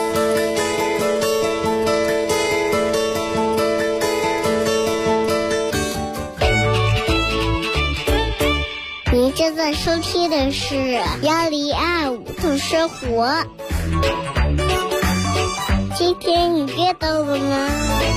您正在收听的是1025度生活。今天你阅到了吗？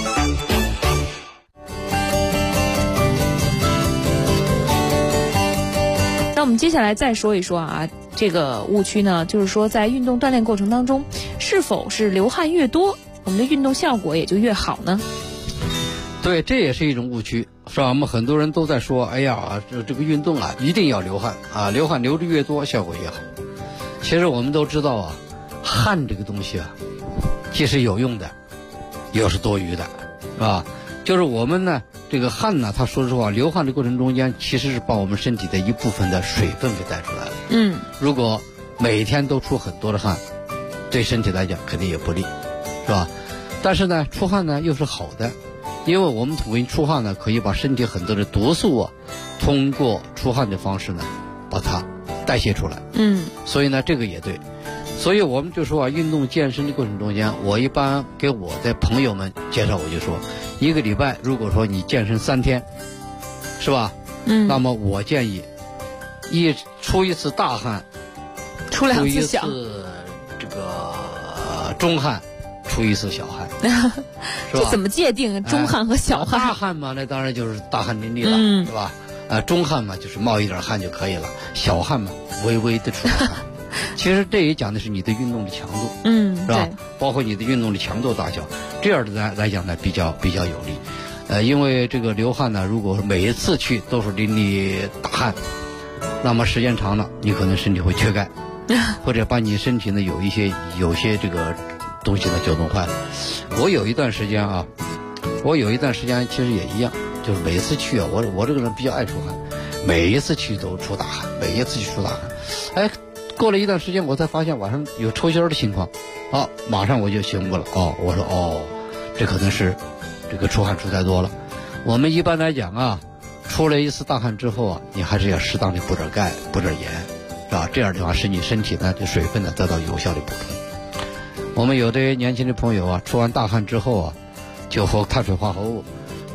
那我们接下来再说一说啊，这个误区呢，就是说在运动锻炼过程当中，是否是流汗越多，我们的运动效果也就越好呢？ 对，这也是一种误区，是吧？我们很多人都在说，哎呀，这个运动啊，一定要流汗啊，流汗流得越多，效果越好。其实我们都知道啊，汗这个东西啊，既是有用的，又是多余的，是吧？就是我们呢，这个汗呢，它说实话，流汗的过程中间，其实是把我们身体的一部分的水分给带出来了。如果每天都出很多的汗，对身体来讲肯定也不利，是吧？但是呢，出汗呢又是好的。因为我们统计出汗呢，可以把身体很多的毒素啊，通过出汗的方式呢，把它代谢出来。所以呢，这个也对。所以我们就说啊，运动健身的过程中间，我一般给我的朋友们介绍，我就说，1个礼拜如果说你健身3天，是吧？那么我建议出一次大汗， 出2次小， 这个中汗，出1次小汗。 这怎么界定中汗和小汗？ 大汗嘛，那当然就是大汗淋漓了，是吧？中汗嘛，就是冒一点汗就可以了；小汗嘛，微微的出汗。其实这也讲的是你的运动的强度，是吧？包括你的运动的强度大小，这样的来讲呢，比较有利。因为这个流汗呢，如果每一次去都是淋漓大汗，那么时间长了，你可能身体会缺钙，或者把你身体呢有些这个东西呢就弄坏了。我有一段时间其实也一样，就是每次去啊，我这个人比较爱出汗，每一次去都出大汗，哎，过了一段时间，我才发现晚上有抽筋的情况，马上我就醒悟了，我说这可能是这个出汗出太多了。我们一般来讲啊，出了一次大汗之后啊，你还是要适当的补点钙，补点盐，是吧？这样的话使你身体呢的水分呢得到有效的补充。我们有的年轻的朋友啊，出完大汗之后啊，就喝碳水化合物，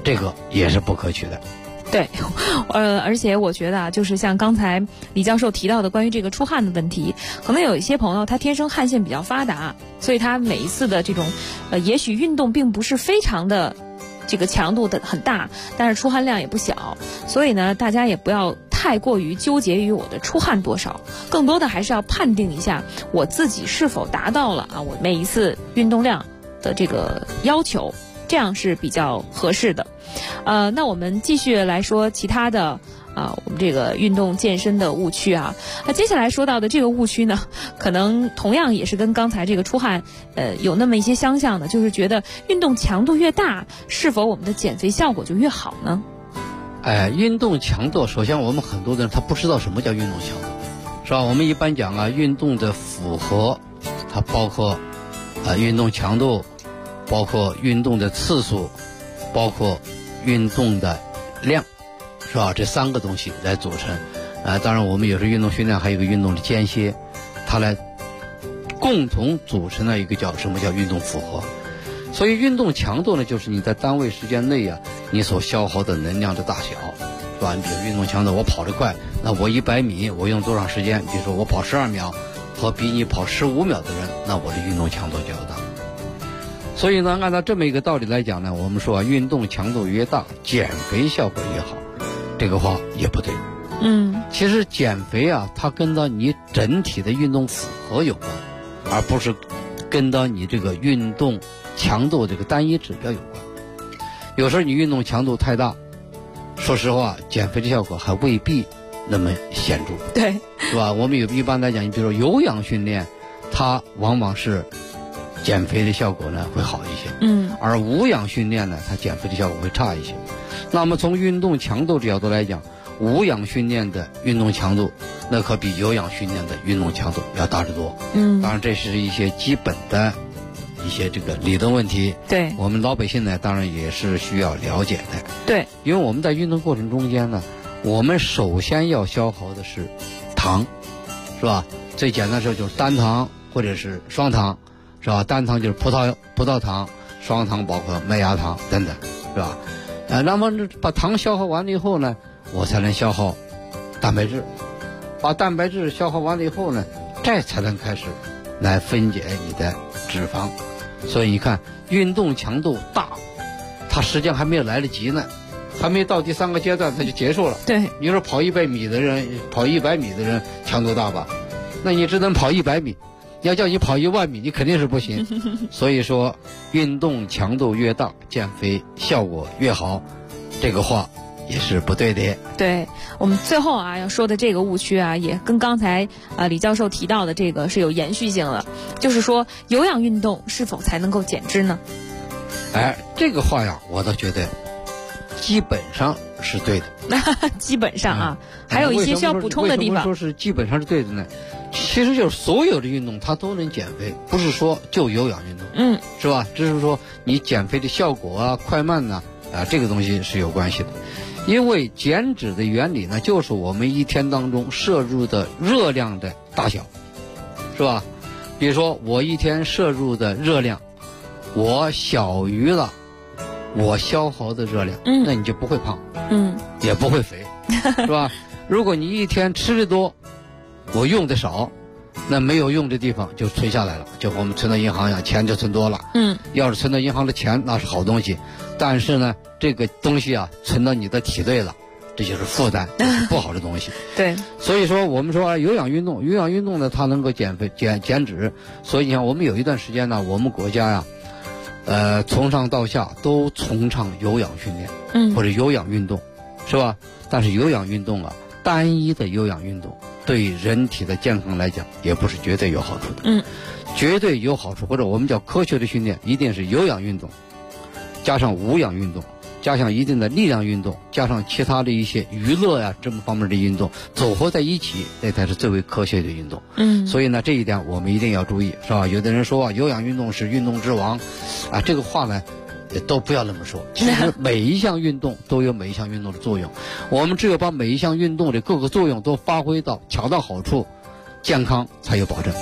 这个也是不可取的。 对，而且我觉得啊，就是像刚才李教授提到的关于这个出汗的问题，可能有一些朋友他天生汗腺比较发达，所以他每一次的这种也许运动并不是非常的这个强度的很大，但是出汗量也不小，所以呢，大家也不要太过于纠结于我的出汗多少，更多的还是要判定一下我自己是否达到了我每一次运动量的这个要求，这样是比较合适的。那我们继续来说其他的我们这个运动健身的误区啊。那接下来说到的这个误区呢，可能同样也是跟刚才这个出汗有那么一些相像的，就是觉得运动强度越大，是否我们的减肥效果就越好呢？ 运动强度，首先我们很多的人他不知道什么叫运动强度，是吧？我们一般讲运动的负荷，它包括运动强度，包括运动的次数，包括运动的量，是吧？这3个东西来组成。当然我们有时候运动训练还有一个运动的间歇，它来共同组成了一个什么叫运动负荷。所以运动强度呢，就是你在单位时间内你所消耗的能量的大小，是吧？你比如运动强度，我跑得快，那我100米我用多长时间？比如说我跑12秒，和比你跑15秒的人，那我的运动强度就要大。所以呢，按照这么一个道理来讲呢，我们说运动强度越大，减肥效果越好，这个话也不对。其实减肥它跟到你整体的运动负荷有关，而不是跟到你这个运动强度这个单一指标有关。有时候你运动强度太大，说实话，减肥的效果还未必那么显著， 对， 是吧？我们一般来讲，你比如说有氧训练，它往往是减肥的效果呢会好一些，而无氧训练呢，它减肥的效果会差一些。那么从运动强度的角度来讲，无氧训练的运动强度，那可比有氧训练的运动强度要大得多。当然这是一些基本的一些这个理论问题， 对， 我们老百姓呢当然也是需要了解的。 对， 因为我们在运动过程中间呢，我们首先要消耗的是糖，是吧？最简单的说就是单糖或者是双糖，是吧？单糖就是葡萄糖，双糖包括麦芽糖等等，是吧？那么把糖消耗完了以后呢，我才能消耗蛋白质，把蛋白质消耗完了以后呢，这才能开始来分解你的脂肪。所以你看，运动强度大，它时间还没有来得及呢，还没到第3个阶段它就结束了。 对， 你说跑100米的人，跑100米的人强度大吧？那你只能跑100米，要叫你跑1万米，你肯定是不行。所以说，运动强度越大，减肥效果越好，这个话也是不对的。 对，我们最后要说的这个误区也跟刚才李教授提到的这个是有延续性的，就是说有氧运动是否才能够减脂呢？ 这个话我倒觉得基本上是对的。 基本上还有一些需要补充的地方。 为什么说是基本上是对的呢？其实就是所有的运动它都能减肥，不是说就有氧运动，是吧？只是说你减肥的效果快慢呢，这个东西是有关系的。因为减脂的原理呢，就是我们一天当中摄入的热量的大小，是吧？比如说我一天摄入的热量，我小于了我消耗的热量，那你就不会胖，也不会肥，是吧？如果你一天吃的多，我用的少，那没有用的地方就存下来了，就和我们存到银行一样，钱就存多了。要是存到银行的钱那是好东西，但是呢，这个东西存到你的体内了，这就是负担，这是不好的东西。 对， 所以说我们说有氧运动呢，它能够减肥减脂。所以你看，我们有一段时间呢，我们国家从上到下都崇尚有氧训练，或者有氧运动，是吧？但是有氧运动单一的有氧运动对人体的健康来讲也不是绝对有好处的。绝对有好处，或者我们叫科学的训练，一定是有氧运动加上无氧运动，加上一定的力量运动，加上其他的一些娱乐这么方面的运动组合在一起，这才是最为科学的运动。所以呢，这一点我们一定要注意，是吧？有的人说有氧运动是运动之王这个话呢也都不要那么说。其实每一项运动都有每一项运动的作用，我们只有把每一项运动的各个作用都发挥到恰到好处，健康才有保证。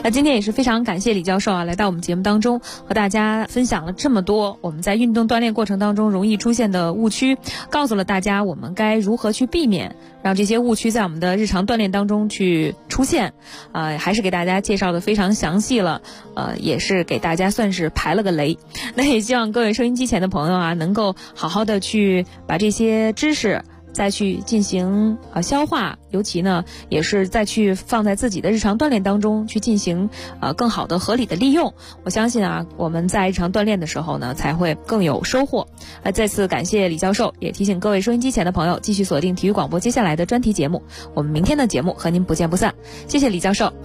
那今天也是非常感谢李教授啊，来到我们节目当中，和大家分享了这么多我们在运动锻炼过程当中容易出现的误区，告诉了大家我们该如何去避免让这些误区在我们的日常锻炼当中去出现。还是给大家介绍的非常详细了，也是给大家算是排了个雷。那也希望各位收音机前的朋友啊，能够好好的去把这些知识再去进行消化，尤其呢也是再去放在自己的日常锻炼当中去进行更好的合理的利用。我相信啊，我们在日常锻炼的时候呢才会更有收获。再次感谢李教授，也提醒各位收音机前的朋友继续锁定体育广播接下来的专题节目，我们明天的节目和您不见不散。谢谢李教授。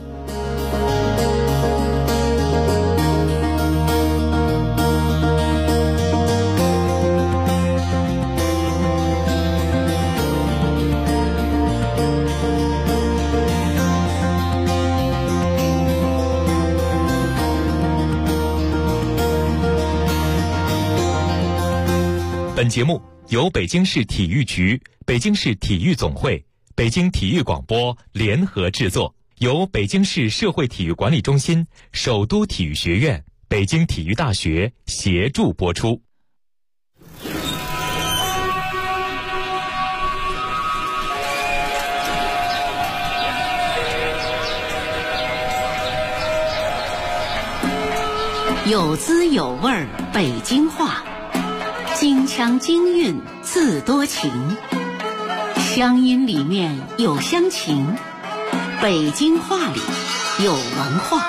本节目由北京市体育局、北京市体育总会、北京体育广播联合制作，由北京市社会体育管理中心、首都体育学院、北京体育大学协助播出。 有滋有味儿北京话，京腔京韵自多情，乡音里面有乡情，北京话里有文化。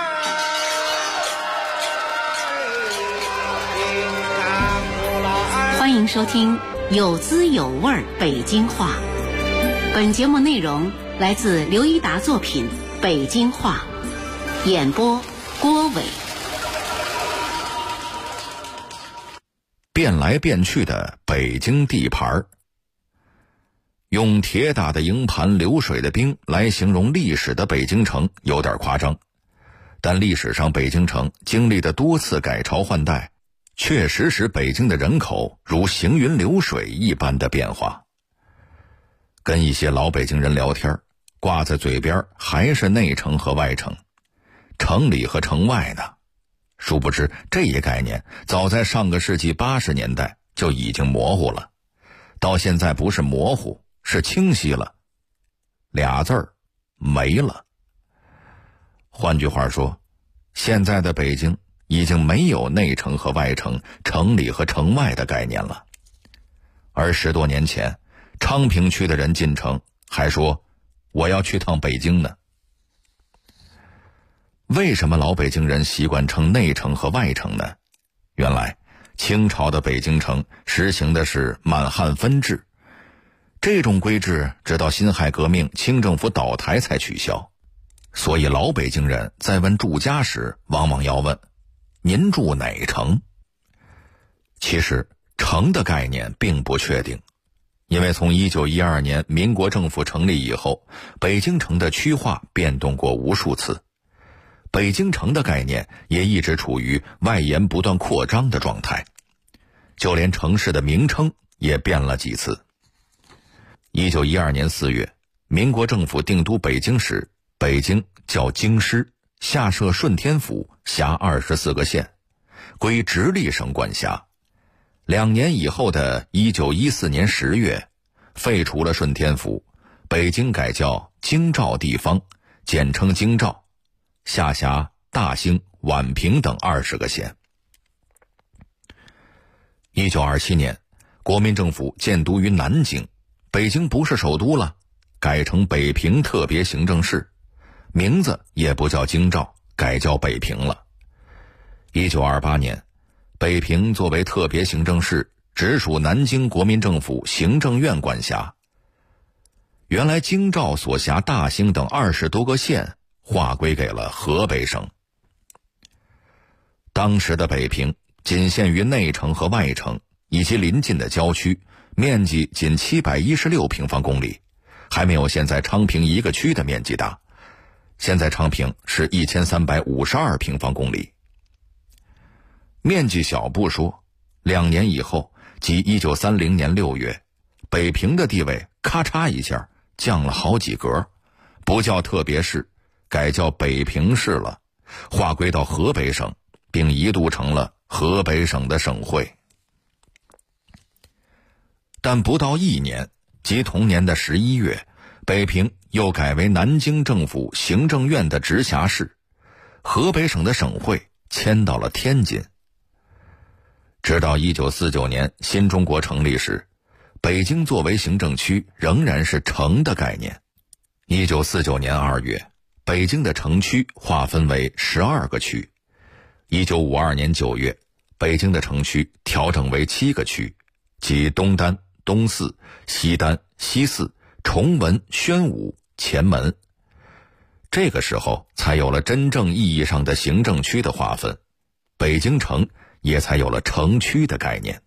欢迎收听有滋有味儿北京话。本节目内容来自刘一达作品《北京话》，演播郭伟。 变来变去的北京地盘，用铁打的营盘、流水的兵来形容历史的北京城有点夸张，但历史上北京城经历的多次改朝换代，确实使北京的人口如行云流水一般的变化。跟一些老北京人聊天，挂在嘴边还是内城和外城，城里和城外呢。殊不知这一概念早在上个世纪80年代就已经模糊了，到现在不是模糊，是清晰了，俩字儿没了。换句话说，现在的北京已经没有内城和外城、城里和城外的概念了。而10多年前，昌平区的人进城还说我要去趟北京呢。为什么老北京人习惯称内城和外城呢？原来清朝的北京城实行的是满汉分治，这种规制直到辛亥革命清政府倒台才取消。所以老北京人在问住家时往往要问您住哪城。其实城的概念并不确定，因为从1912年民国政府成立以后，北京城的区划变动过无数次，北京城的概念也一直处于外延不断扩张的状态，就连城市的名称也变了几次。1912年4月，民国政府定都北京时，北京叫京师，下设顺天府，辖24个县，归直隶省管辖。2年以后的1914年10月，废除了顺天府，北京改叫京兆地方，简称京兆，下辖大兴、宛平等20个县。1927年，国民政府建都于南京，北京不是首都了，改成北平特别行政市，名字也不叫京兆，改叫北平了。1928年，北平作为特别行政市，直属南京国民政府行政院管辖。原来京兆所辖大兴等20多个县划归给了河北省。当时的北平仅限于内城和外城以及邻近的郊区，面积仅716平方公里，还没有现在昌平一个区的面积大。现在昌平是1352平方公里。面积小不说，2年以后，即1930年6月，北平的地位咔嚓一下降了好几格，不叫特别市，改叫北平市了， 划归到河北省，并一度成了河北省的省会。但不到1年，即同年的11月，北平又改为南京政府行政院的直辖市，河北省的省会迁到了天津。直到1949年新中国成立时，北京作为行政区仍然是城的概念。1949年2月，北京的城区划分为12个区。1952年9月，北京的城区调整为7个区，即东单、东四、西单、西四、崇文、宣武、前门。这个时候才有了真正意义上的行政区的划分，北京城也才有了城区的概念。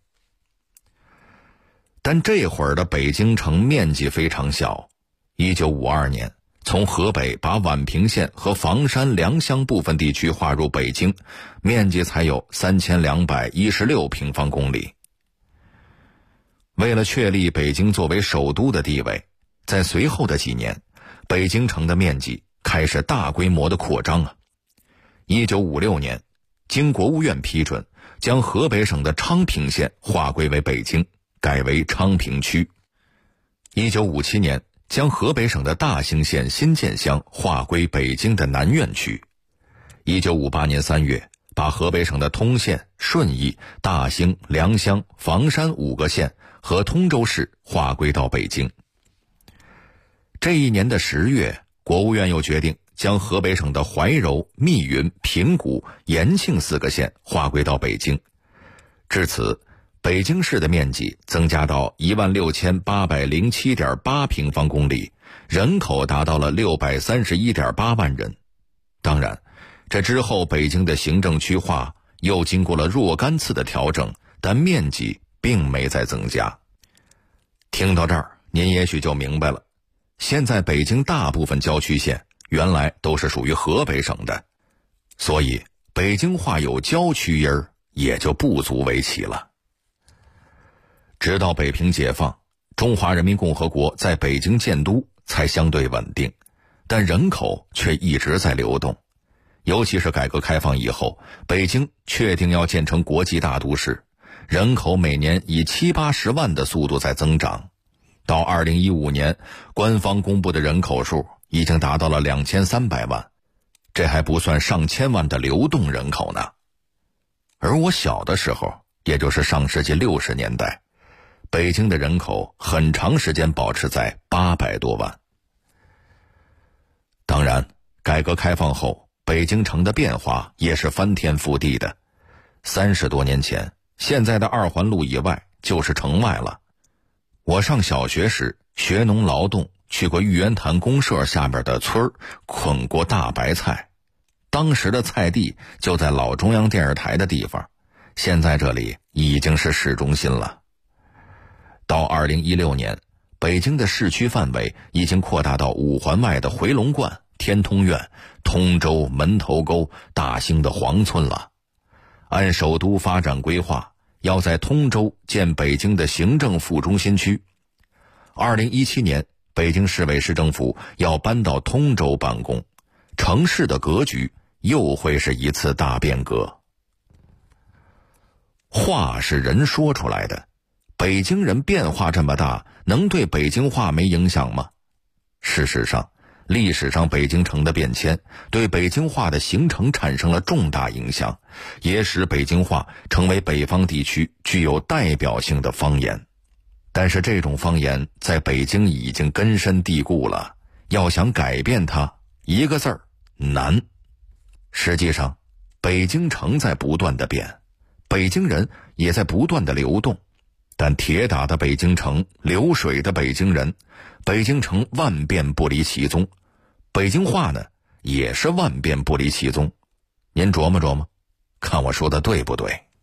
但这会儿的北京城面积非常小。1952年，从河北把宛平县和房山、良乡部分地区划入北京，面积才有3216平方公里。为了确立北京作为首都的地位，在随后的几年，北京城的面积开始大规模的扩张啊。1956年，经国务院批准，将河北省的昌平县划归为北京，改为昌平区。1957年，将河北省的大兴县新建乡划归北京的南苑区。1958年3月，把河北省的通县、顺义、大兴、良乡、房山5个县和通州市划归到北京。这一年的10月，国务院又决定将河北省的怀柔、密云、平谷、延庆4个县划归到北京。至此，北京市的面积增加到16807.8平方公里，人口达到了631.8万人。当然，这之后北京的行政区划又经过了若干次的调整，但面积并没再增加。听到这儿，您也许就明白了，现在北京大部分郊区县原来都是属于河北省的，所以北京话有郊区音儿也就不足为奇了。直到北平解放，中华人民共和国在北京建都才相对稳定，但人口却一直在流动。尤其是改革开放以后，北京确定要建成国际大都市，人口每年以70-80万的速度在增长。到2015年，官方公布的人口数已经达到了2300万，这还不算上千万的流动人口呢。而我小的时候，也就是上世纪60年代，北京的人口很长时间保持在800多万。当然，改革开放后，北京城的变化也是翻天覆地的。30多年前，现在的2环路以外就是城外了。我上小学时学农劳动，去过玉渊潭公社下边的村儿，捆过大白菜。当时的菜地就在老中央电视台的地方，现在这里已经是市中心了。到2016年，北京的市区范围已经扩大到5环外的回龙观、天通苑、通州、门头沟、大兴的黄村了。按首都发展规划，要在通州建北京的行政副中心区。2017年，北京市委市政府要搬到通州办公，城市的格局又会是一次大变革。话是人说出来的，北京人变化这么大，能对北京话没影响吗？事实上，历史上北京城的变迁对北京话的形成产生了重大影响，也使北京话成为北方地区具有代表性的方言。但是这种方言在北京已经根深蒂固了，要想改变它，一个字儿，难。实际上，北京城在不断的变，北京人也在不断的流动，但铁打的北京城，流水的北京人，北京城万变不离其宗，北京话呢也是万变不离其宗。您琢磨琢磨，看我说的对不对？